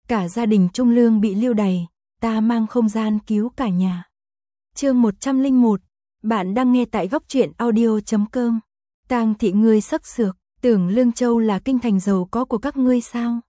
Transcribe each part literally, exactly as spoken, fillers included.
cả gia đình Trung Lương bị lưu đày, ta mang không gian cứu cả nhà. Chương một trăm lẻ một, bạn đang nghe tại góc truyện audio chấm com. Tang thị ngươi sắc sược, tưởng Lương Châu là kinh thành giàu có của các ngươi sao?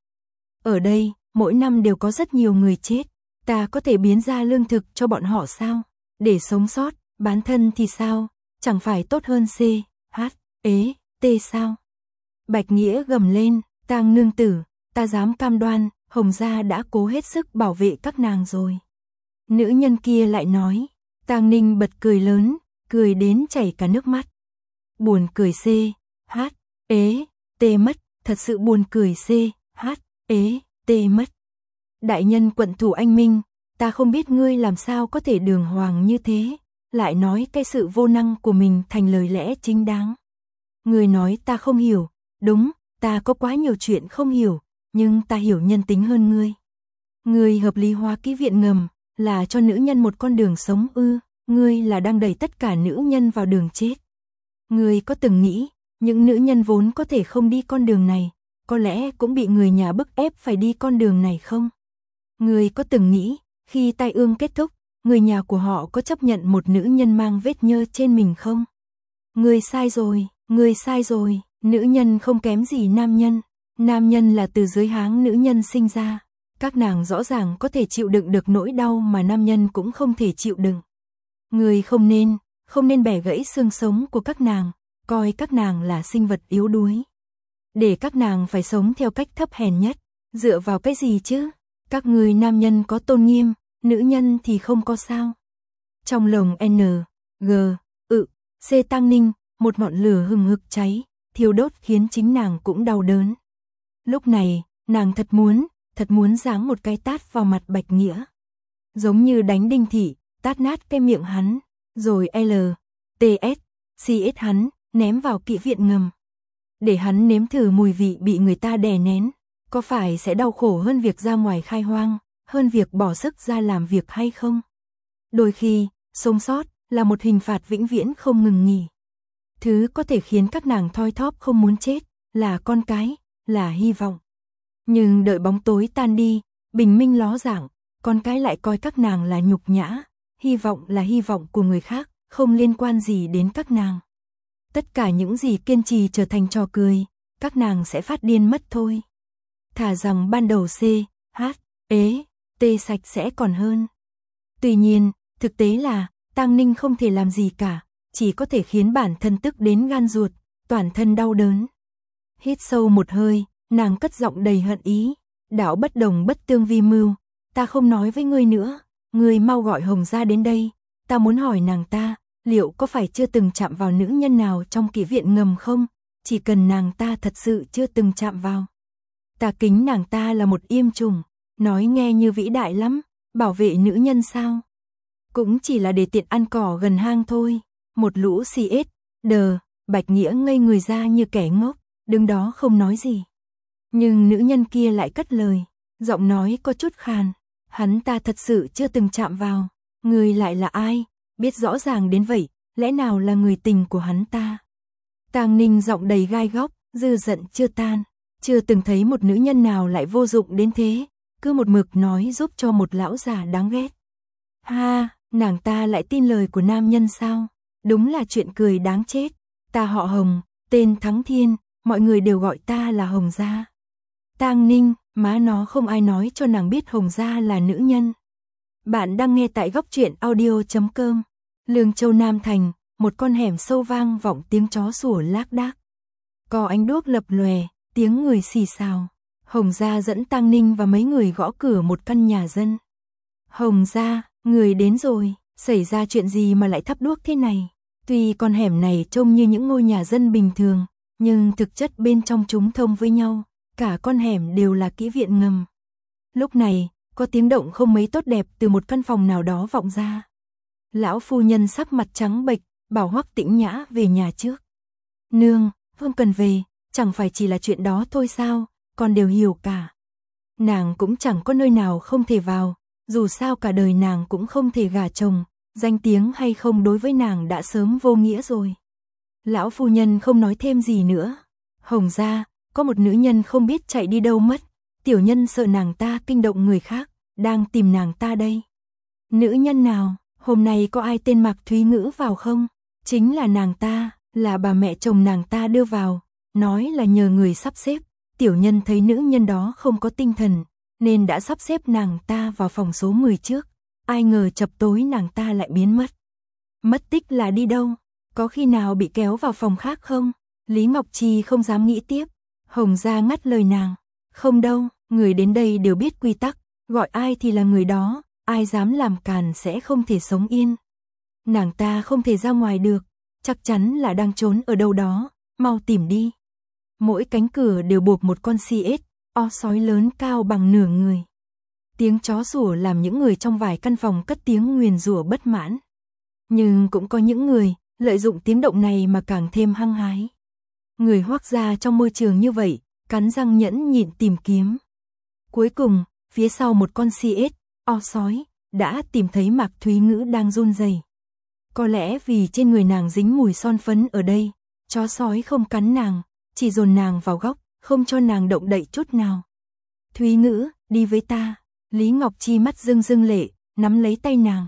Ở đây, mỗi năm đều có rất nhiều người chết, ta có thể biến ra lương thực cho bọn họ sao? Để sống sót, bán thân thì sao? Chẳng phải tốt hơn C, H, ế, T sao? Bạch Nghĩa gầm lên, Tang nương tử, ta dám cam đoan, Hồng gia đã cố hết sức bảo vệ các nàng rồi. Nữ nhân kia lại nói, Tang Ninh bật cười lớn, cười đến chảy cả nước mắt. Buồn cười C, H, ế, T mất, thật sự buồn cười C, H, ế, T mất. Đại nhân quận thủ anh minh, ta không biết ngươi làm sao có thể đường hoàng như thế, lại nói cái sự vô năng của mình thành lời lẽ chính đáng. Ngươi nói ta không hiểu, đúng, ta có quá nhiều chuyện không hiểu, nhưng ta hiểu nhân tính hơn ngươi. Ngươi hợp lý hóa ký viện ngầm, là cho nữ nhân một con đường sống ư, ngươi là đang đẩy tất cả nữ nhân vào đường chết. Ngươi có từng nghĩ, những nữ nhân vốn có thể không đi con đường này, có lẽ cũng bị người nhà bức ép phải đi con đường này không? Ngươi có từng nghĩ, khi tai ương kết thúc, người nhà của họ có chấp nhận một nữ nhân mang vết nhơ trên mình không? Ngươi sai rồi, ngươi sai rồi, nữ nhân không kém gì nam nhân, nam nhân là từ dưới háng nữ nhân sinh ra, các nàng rõ ràng có thể chịu đựng được nỗi đau mà nam nhân cũng không thể chịu đựng. Ngươi không nên, không nên bẻ gãy xương sống của các nàng, coi các nàng là sinh vật yếu đuối. Để các nàng phải sống theo cách thấp hèn nhất, dựa vào cái gì chứ? Các người nam nhân có tôn nghiêm, nữ nhân thì không có sao. Trong lòng N, G, ự, C Tang Ninh, một ngọn lửa hừng hực cháy, thiêu đốt khiến chính nàng cũng đau đớn. Lúc này, nàng thật muốn, thật muốn giáng một cái tát vào mặt Bạch Nghĩa. Giống như đánh đinh thị, tát nát cái miệng hắn, rồi L, T S, C S hắn, ném vào kỵ viện ngầm. Để hắn nếm thử mùi vị bị người ta đè nén, có phải sẽ đau khổ hơn việc ra ngoài khai hoang, hơn việc bỏ sức ra làm việc hay không? Đôi khi, sống sót là một hình phạt vĩnh viễn không ngừng nghỉ. Thứ có thể khiến các nàng thoi thóp không muốn chết, là con cái, là hy vọng. Nhưng đợi bóng tối tan đi, bình minh ló dạng, con cái lại coi các nàng là nhục nhã, hy vọng là hy vọng của người khác, không liên quan gì đến các nàng. Tất cả những gì kiên trì trở thành trò cười, các nàng sẽ phát điên mất thôi. Thà rằng ban đầu C, H, ế, T sạch sẽ còn hơn. Tuy nhiên, thực tế là, Tang Ninh không thể làm gì cả, chỉ có thể khiến bản thân tức đến gan ruột, toàn thân đau đớn. Hít sâu một hơi, nàng cất giọng đầy hận ý, đạo bất đồng bất tương vi mưu, ta không nói với ngươi nữa, ngươi mau gọi Hồng gia đến đây, ta muốn hỏi nàng ta, liệu có phải chưa từng chạm vào nữ nhân nào trong kỷ viện ngầm không, chỉ cần nàng ta thật sự chưa từng chạm vào. Ta kính nàng ta là một yêm trùng, nói nghe như vĩ đại lắm, bảo vệ nữ nhân sao? Cũng chỉ là để tiện ăn cỏ gần hang thôi, một lũ xì ết, đờ, Bạch Nghĩa ngây người ra như kẻ ngốc, đứng đó không nói gì. Nhưng nữ nhân kia lại cất lời, giọng nói có chút khàn, hắn ta thật sự chưa từng chạm vào, người lại là ai, biết rõ ràng đến vậy, lẽ nào là người tình của hắn ta? Tang Ninh giọng đầy gai góc, dư giận chưa tan, chưa từng thấy một nữ nhân nào lại vô dụng đến thế, cứ một mực nói giúp cho một lão già đáng ghét. Ha, nàng ta lại tin lời của nam nhân sao? Đúng là chuyện cười đáng chết. Ta họ Hồng, tên Thắng Thiên, mọi người đều gọi ta là Hồng gia. Tang Ninh, má nó không ai nói cho nàng biết Hồng gia là nữ nhân. Bạn đang nghe tại góc truyện audio chấm com. Lương Châu Nam Thành, một con hẻm sâu vang vọng tiếng chó sủa lác đác. Có ánh đuốc lập lòe, tiếng người xì xào. Hồng gia dẫn Tang Ninh và mấy người gõ cửa một căn nhà dân. Hồng gia, người đến rồi, xảy ra chuyện gì mà lại thắp đuốc thế này? Tuy con hẻm này trông như những ngôi nhà dân bình thường, nhưng thực chất bên trong chúng thông với nhau, cả con hẻm đều là kỹ viện ngầm. Lúc này, có tiếng động không mấy tốt đẹp từ một căn phòng nào đó vọng ra. Lão phu nhân sắc mặt trắng bệch, bảo Hoắc Tĩnh Nhã về nhà trước. Nương, không cần về, chẳng phải chỉ là chuyện đó thôi sao, con đều hiểu cả. Nàng cũng chẳng có nơi nào không thể vào, dù sao cả đời nàng cũng không thể gả chồng, danh tiếng hay không đối với nàng đã sớm vô nghĩa rồi. Lão phu nhân không nói thêm gì nữa. Hồng gia, có một nữ nhân không biết chạy đi đâu mất, tiểu nhân sợ nàng ta kinh động người khác, đang tìm nàng ta đây. Nữ nhân nào, hôm nay có ai tên Mạc Thúy Ngữ vào không? Chính là nàng ta, là bà mẹ chồng nàng ta đưa vào, nói là nhờ người sắp xếp, tiểu nhân thấy nữ nhân đó không có tinh thần, nên đã sắp xếp nàng ta vào phòng số mười trước, ai ngờ chập tối nàng ta lại biến mất. Mất tích là đi đâu? Có khi nào bị kéo vào phòng khác không? Lý Ngọc Chi không dám nghĩ tiếp, Hồng Gia ngắt lời nàng, không đâu, người đến đây đều biết quy tắc, gọi ai thì là người đó, ai dám làm càn sẽ không thể sống yên. Nàng ta không thể ra ngoài được, chắc chắn là đang trốn ở đâu đó, mau tìm đi. Mỗi cánh cửa đều buộc một con si ếch, o sói lớn cao bằng nửa người. Tiếng chó sủa làm những người trong vài căn phòng cất tiếng nguyền rủa bất mãn. Nhưng cũng có những người lợi dụng tiếng động này mà càng thêm hăng hái. Người Hoắc gia trong môi trường như vậy, cắn răng nhẫn nhịn tìm kiếm. Cuối cùng, phía sau một con si ếch, o sói, đã tìm thấy Mạc Thúy Ngữ đang run rẩy. Có lẽ vì trên người nàng dính mùi son phấn ở đây, chó sói không cắn nàng, chỉ dồn nàng vào góc, không cho nàng động đậy chút nào. Thúy Ngữ, đi với ta. Lý Ngọc Chi mắt rưng rưng lệ, nắm lấy tay nàng.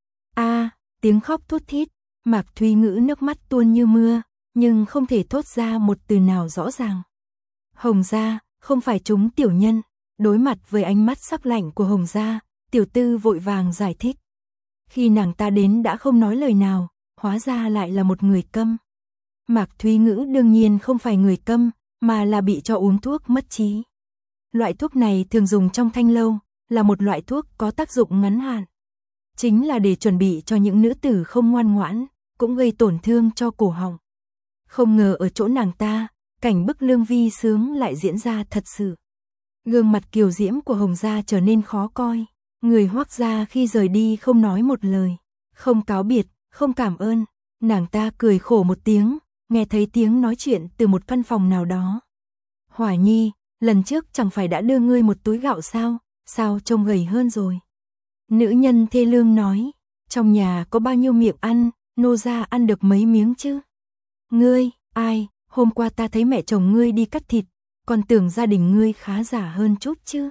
A, tiếng khóc thút thít, Mạc Thúy Ngữ nước mắt tuôn như mưa, nhưng không thể thốt ra một từ nào rõ ràng. Hồng Gia, không phải chúng tiểu nhân. Đối mặt với ánh mắt sắc lạnh của Hồng Gia, tiểu tư vội vàng giải thích. Khi nàng ta đến đã không nói lời nào, hóa ra lại là một người câm. Mạc Thúy Ngữ đương nhiên không phải người câm, mà là bị cho uống thuốc mất trí. Loại thuốc này thường dùng trong thanh lâu, là một loại thuốc có tác dụng ngắn hạn. Chính là để chuẩn bị cho những nữ tử không ngoan ngoãn, cũng gây tổn thương cho cổ họng. Không ngờ ở chỗ nàng ta, cảnh bức lương vi sướng lại diễn ra thật sự. Gương mặt kiều diễm của Hồng Gia trở nên khó coi. Người Hoắc gia khi rời đi không nói một lời, không cáo biệt, không cảm ơn. Nàng ta cười khổ một tiếng, nghe thấy tiếng nói chuyện từ một căn phòng nào đó. Hỏa Nhi, lần trước chẳng phải đã đưa ngươi một túi gạo sao, sao trông gầy hơn rồi. Nữ nhân thê lương nói, trong nhà có bao nhiêu miệng ăn, nô gia ăn được mấy miếng chứ. Ngươi, ai, hôm qua ta thấy mẹ chồng ngươi đi cắt thịt, còn tưởng gia đình ngươi khá giả hơn chút chứ.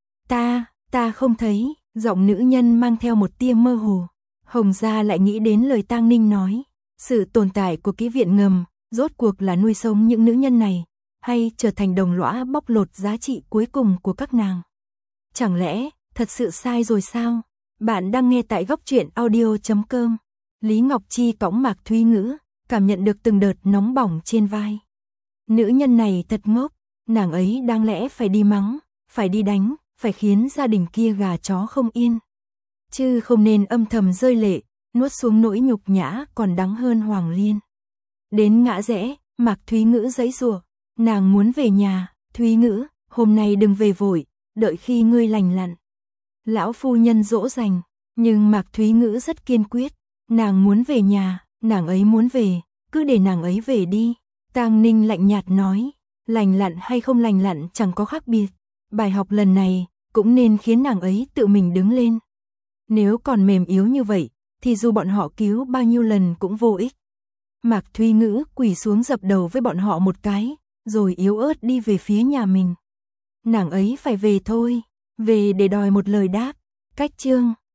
Ta, ta không thấy, giọng nữ nhân mang theo một tia mơ hồ. Hồng Gia lại nghĩ đến lời Tang Ninh nói, sự tồn tại của kỹ viện ngầm, rốt cuộc là nuôi sống những nữ nhân này, hay trở thành đồng lõa bóc lột giá trị cuối cùng của các nàng. Chẳng lẽ, thật sự sai rồi sao? Bạn đang nghe tại góc truyện audio chấm com. Lý Ngọc Chi cõng Mạc Thúy Ngữ, cảm nhận được từng đợt nóng bỏng trên vai. Nữ nhân này thật ngốc, nàng ấy đáng lẽ phải đi mắng, phải đi đánh, phải khiến gia đình kia gà chó không yên. Chứ không nên âm thầm rơi lệ, nuốt xuống nỗi nhục nhã còn đắng hơn Hoàng Liên. Đến ngã rẽ, Mạc Thúy Ngữ giãy giụa, nàng muốn về nhà. Thúy Ngữ, hôm nay đừng về vội, đợi khi ngươi lành lặn. Lão phu nhân dỗ dành, nhưng Mạc Thúy Ngữ rất kiên quyết, nàng muốn về nhà, nàng ấy muốn về, cứ để nàng ấy về đi. Tang Ninh lạnh nhạt nói, lành lặn hay không lành lặn chẳng có khác biệt. Bài học lần này cũng nên khiến nàng ấy tự mình đứng lên. Nếu còn mềm yếu như vậy, thì dù bọn họ cứu bao nhiêu lần cũng vô ích. Mạc Thúy Ngữ quỳ xuống dập đầu với bọn họ một cái, rồi yếu ớt đi về phía nhà mình. Nàng ấy phải về thôi, về để đòi một lời đáp. Cách chương